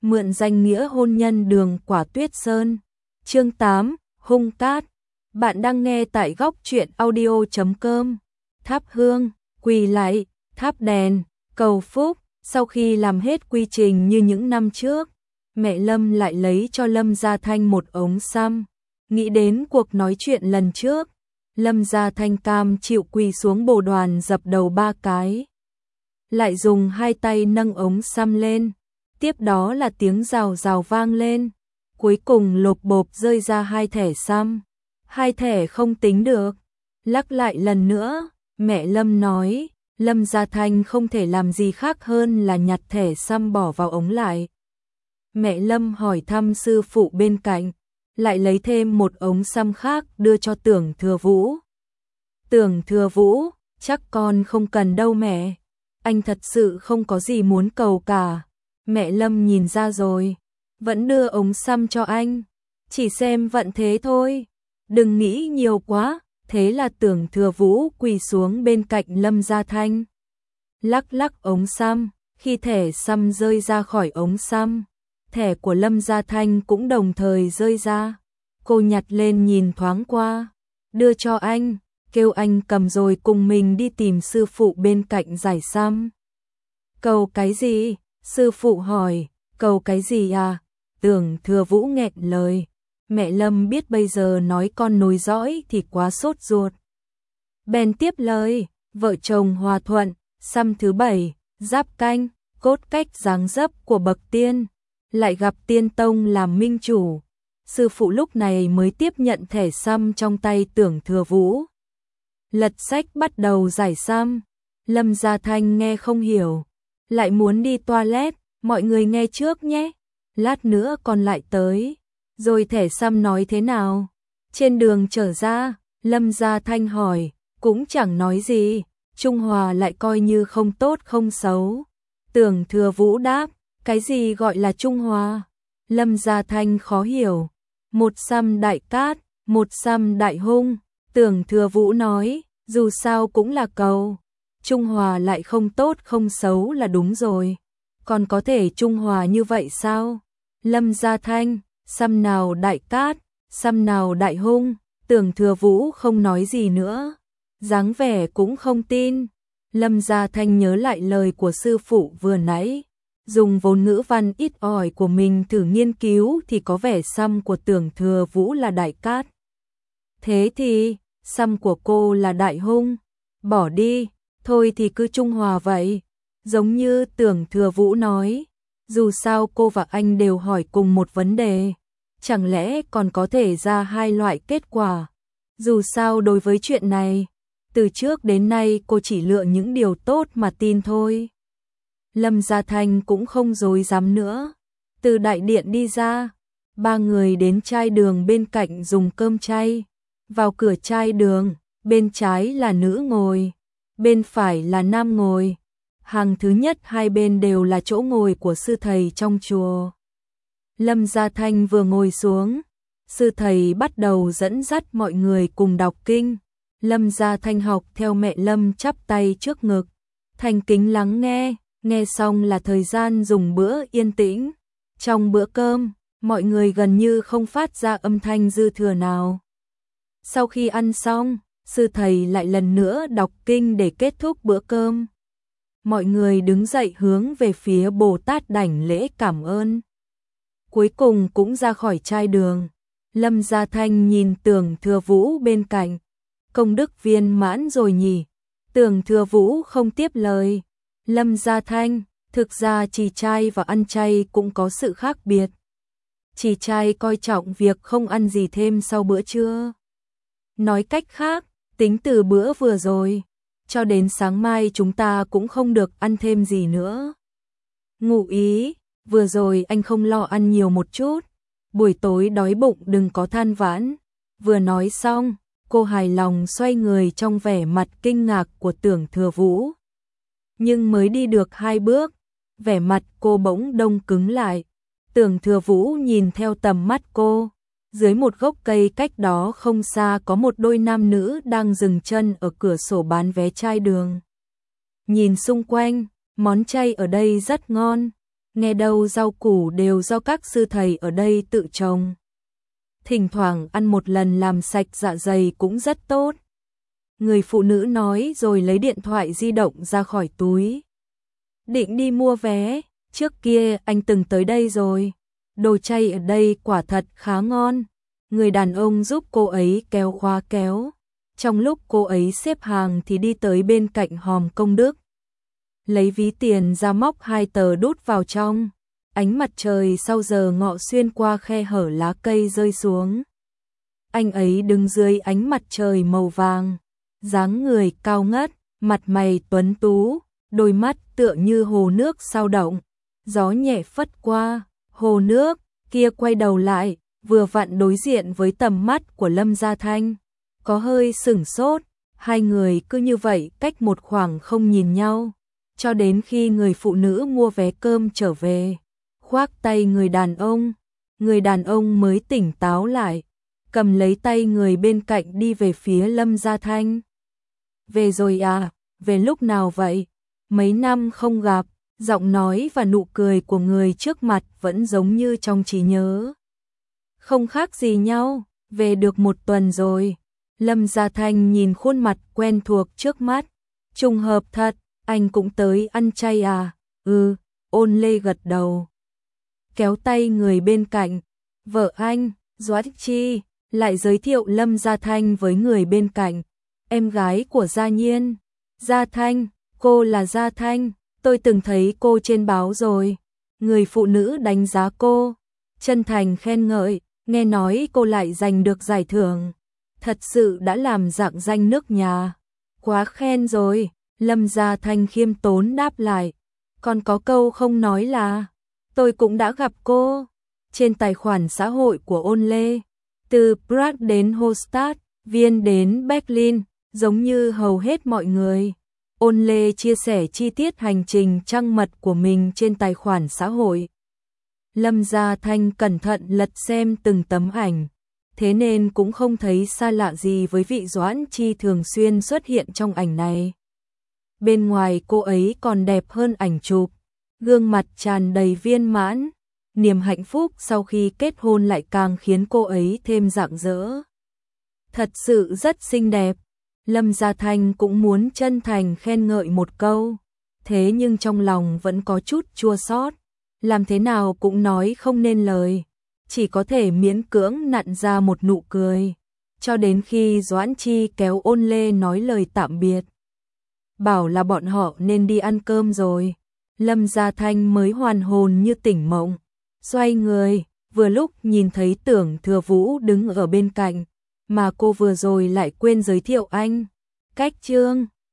mượn danh nghĩa hôn nhân Đường Quả Tuyết Sơn. Chương 8, hung cát. Bạn đang nghe tại góc truyện audio.com. Thắp hương, quỳ lạy, thắp đèn, cầu phúc. Sau khi làm hết quy trình như những năm trước, mẹ Lâm lại lấy cho Lâm Gia Thanh một ống xăm. Nghĩ đến cuộc nói chuyện lần trước, Lâm Gia Thanh cam chịu quỳ xuống bồ đoàn dập đầu 3 cái. Lại dùng 2 tay nâng ống xăm lên. Tiếp đó là tiếng rào rào vang lên. Cuối cùng lộp bộp rơi ra 2 thẻ xăm. 2 thẻ không tính được. Lắc lại lần nữa, mẹ Lâm nói, Lâm Gia Thanh không thể làm gì khác hơn là nhặt thẻ xăm bỏ vào ống lại. Mẹ Lâm hỏi thăm sư phụ bên cạnh, lại lấy thêm một ống xăm khác đưa cho Tưởng Thừa Vũ. Tưởng Thừa Vũ, chắc con không cần đâu mẹ. Anh thật sự không có gì muốn cầu cả. Mẹ Lâm nhìn ra rồi, vẫn đưa ống xăm cho anh. Chỉ xem vận thế thôi, đừng nghĩ nhiều quá. Thế là Tưởng Thừa Vũ quỳ xuống bên cạnh Lâm Gia Thanh. Lắc lắc ống xăm, khi thẻ xăm rơi ra khỏi ống xăm, thẻ của Lâm Gia Thanh cũng đồng thời rơi ra. Cô nhặt lên nhìn thoáng qua, đưa cho anh, kêu anh cầm rồi cùng mình đi tìm sư phụ bên cạnh giải xăm. Cầu cái gì? Sư phụ hỏi. Cầu cái gì à? Tưởng Thừa Vũ nghẹn lời. Mẹ Lâm biết bây giờ nói con nối dõi thì quá sốt ruột. Bèn tiếp lời, vợ chồng hòa thuận, xăm thứ 7, Giáp Canh, cốt cách dáng dấp của bậc tiên, lại gặp tiên tông làm minh chủ. Sư phụ lúc này mới tiếp nhận thẻ xăm trong tay Tưởng Thừa Vũ. Lật sách bắt đầu giải xăm. Lâm Gia Thanh nghe không hiểu, lại muốn đi toilet, mọi người nghe trước nhé, lát nữa còn lại tới. Rồi thẻ xăm nói thế nào? Trên đường trở ra, Lâm Gia Thanh hỏi, cũng chẳng nói gì, Trung Hòa lại coi như không tốt không xấu. Tưởng Thừa Vũ đáp, cái gì gọi là Trung Hòa? Lâm Gia Thanh khó hiểu, một xăm đại cát, một xăm đại hung. Tưởng Thừa Vũ nói, dù sao cũng là cầu, Trung Hòa lại không tốt không xấu là đúng rồi. Còn có thể Trung Hòa như vậy sao? Lâm Gia Thanh, xăm nào đại cát, xăm nào đại hung. Tưởng Thừa Vũ không nói gì nữa, dáng vẻ cũng không tin. Lâm Gia Thanh nhớ lại lời của sư phụ vừa nãy, dùng vốn ngữ văn ít ỏi của mình thử nghiên cứu thì có vẻ xăm của Tưởng Thừa Vũ là đại cát. Thế thì, xăm của cô là đại hung. Bỏ đi, thôi thì cứ Trung Hòa vậy. Giống như Tưởng Thừa Vũ nói, dù sao cô và anh đều hỏi cùng một vấn đề, chẳng lẽ còn có thể ra 2 loại kết quả? Dù sao đối với chuyện này, từ trước đến nay cô chỉ lựa những điều tốt mà tin thôi. Lâm Gia Thanh cũng không dối dám nữa. Từ đại điện đi ra, 3 người đến trai đường bên cạnh dùng cơm chay. Vào cửa trai đường, bên trái là nữ ngồi, bên phải là nam ngồi. Hàng thứ nhất hai bên đều là chỗ ngồi của sư thầy trong chùa. Lâm Gia Thanh vừa ngồi xuống, sư thầy bắt đầu dẫn dắt mọi người cùng đọc kinh. Lâm Gia Thanh học theo mẹ Lâm chắp tay trước ngực, thành kính lắng nghe, nghe xong là thời gian dùng bữa yên tĩnh. Trong bữa cơm, mọi người gần như không phát ra âm thanh dư thừa nào. Sau khi ăn xong, sư thầy lại lần nữa đọc kinh để kết thúc bữa cơm. Mọi người đứng dậy hướng về phía Bồ Tát đảnh lễ cảm ơn. Cuối cùng cũng ra khỏi trai đường. Lâm Gia Thanh nhìn Tưởng Thừa Vũ bên cạnh. Công đức viên mãn rồi nhỉ? Tưởng Thừa Vũ không tiếp lời. Lâm Gia Thanh, thực ra trì trai và ăn chay cũng có sự khác biệt. Trì trai coi trọng việc không ăn gì thêm sau bữa trưa. Nói cách khác, tính từ bữa vừa rồi, cho đến sáng mai chúng ta cũng không được ăn thêm gì nữa. Ngụ ý, vừa rồi anh không lo ăn nhiều một chút, buổi tối đói bụng đừng có than vãn. Vừa nói xong, cô hài lòng xoay người trong vẻ mặt kinh ngạc của Tưởng Thừa Vũ. Nhưng mới đi được 2 bước, vẻ mặt cô bỗng đông cứng lại. Tưởng Thừa Vũ nhìn theo tầm mắt cô, dưới một gốc cây cách đó không xa có một đôi nam nữ đang dừng chân ở cửa sổ bán vé trai đường. Nhìn xung quanh, món chay ở đây rất ngon. nghe đâu rau củ đều do các sư thầy ở đây tự trồng. Thỉnh thoảng ăn một lần làm sạch dạ dày cũng rất tốt. Người phụ nữ nói rồi lấy điện thoại di động ra khỏi túi. Định đi mua vé, trước kia anh từng tới đây rồi. Đồ chay ở đây quả thật khá ngon. Người đàn ông giúp cô ấy kéo khóa kéo. Trong lúc cô ấy xếp hàng thì đi tới bên cạnh hòm công đức. Lấy ví tiền ra móc 2 tờ đút vào trong. Ánh mặt trời sau giờ ngọ xuyên qua khe hở lá cây rơi xuống. Anh ấy đứng dưới ánh mặt trời màu vàng. Dáng người cao ngất, mặt mày tuấn tú, đôi mắt tựa như hồ nước sao động. Gió nhẹ phất qua, hồ nước kia quay đầu lại, vừa vặn đối diện với tầm mắt của Lâm Gia Thanh. Có hơi sửng sốt, hai người cứ như vậy cách một khoảng không nhìn nhau. Cho đến khi người phụ nữ mua vé cơm trở về, khoác tay người đàn ông mới tỉnh táo lại, cầm lấy tay người bên cạnh đi về phía Lâm Gia Thanh. Về rồi à, về lúc nào vậy? Mấy năm không gặp, giọng nói và nụ cười của người trước mặt vẫn giống như trong trí nhớ. Không khác gì nhau, về được 1 tuần rồi. Lâm Gia Thanh nhìn khuôn mặt quen thuộc trước mắt. Trùng hợp thật, anh cũng tới ăn chay à? Ừ, Ôn Lê gật đầu. Kéo tay người bên cạnh, vợ anh, Doãn Chi, lại giới thiệu Lâm Gia Thanh với người bên cạnh. Em gái của Gia Nhiên. Gia Thanh, cô là Gia Thanh, tôi từng thấy cô trên báo rồi. Người phụ nữ đánh giá cô, chân thành khen ngợi, nghe nói cô lại giành được giải thưởng. Thật sự đã làm rạng danh nước nhà. Quá khen rồi, Lâm Gia Thanh khiêm tốn đáp lại. Còn có câu không nói là, tôi cũng đã gặp cô. Trên tài khoản xã hội của Ôn Lê, từ Prague đến Hallstatt, Viên đến Berlin, giống như hầu hết mọi người. Ôn Lê chia sẻ chi tiết hành trình trăng mật của mình trên tài khoản xã hội. Lâm Gia Thanh cẩn thận lật xem từng tấm ảnh, thế nên cũng không thấy xa lạ gì với vị Doãn Chi thường xuyên xuất hiện trong ảnh này. Bên ngoài cô ấy còn đẹp hơn ảnh chụp, gương mặt tràn đầy viên mãn, niềm hạnh phúc sau khi kết hôn lại càng khiến cô ấy thêm rạng rỡ. Thật sự rất xinh đẹp. Lâm Gia Thanh cũng muốn chân thành khen ngợi một câu, thế nhưng trong lòng vẫn có chút chua xót, làm thế nào cũng nói không nên lời, chỉ có thể miễn cưỡng nặn ra một nụ cười, cho đến khi Doãn Chi kéo Ôn Lê nói lời tạm biệt. Bảo là bọn họ nên đi ăn cơm rồi, Lâm Gia Thanh mới hoàn hồn như tỉnh mộng, xoay người, vừa lúc nhìn thấy Tưởng Thừa Vũ đứng ở bên cạnh, mà cô vừa rồi lại quên giới thiệu anh. Cách Trương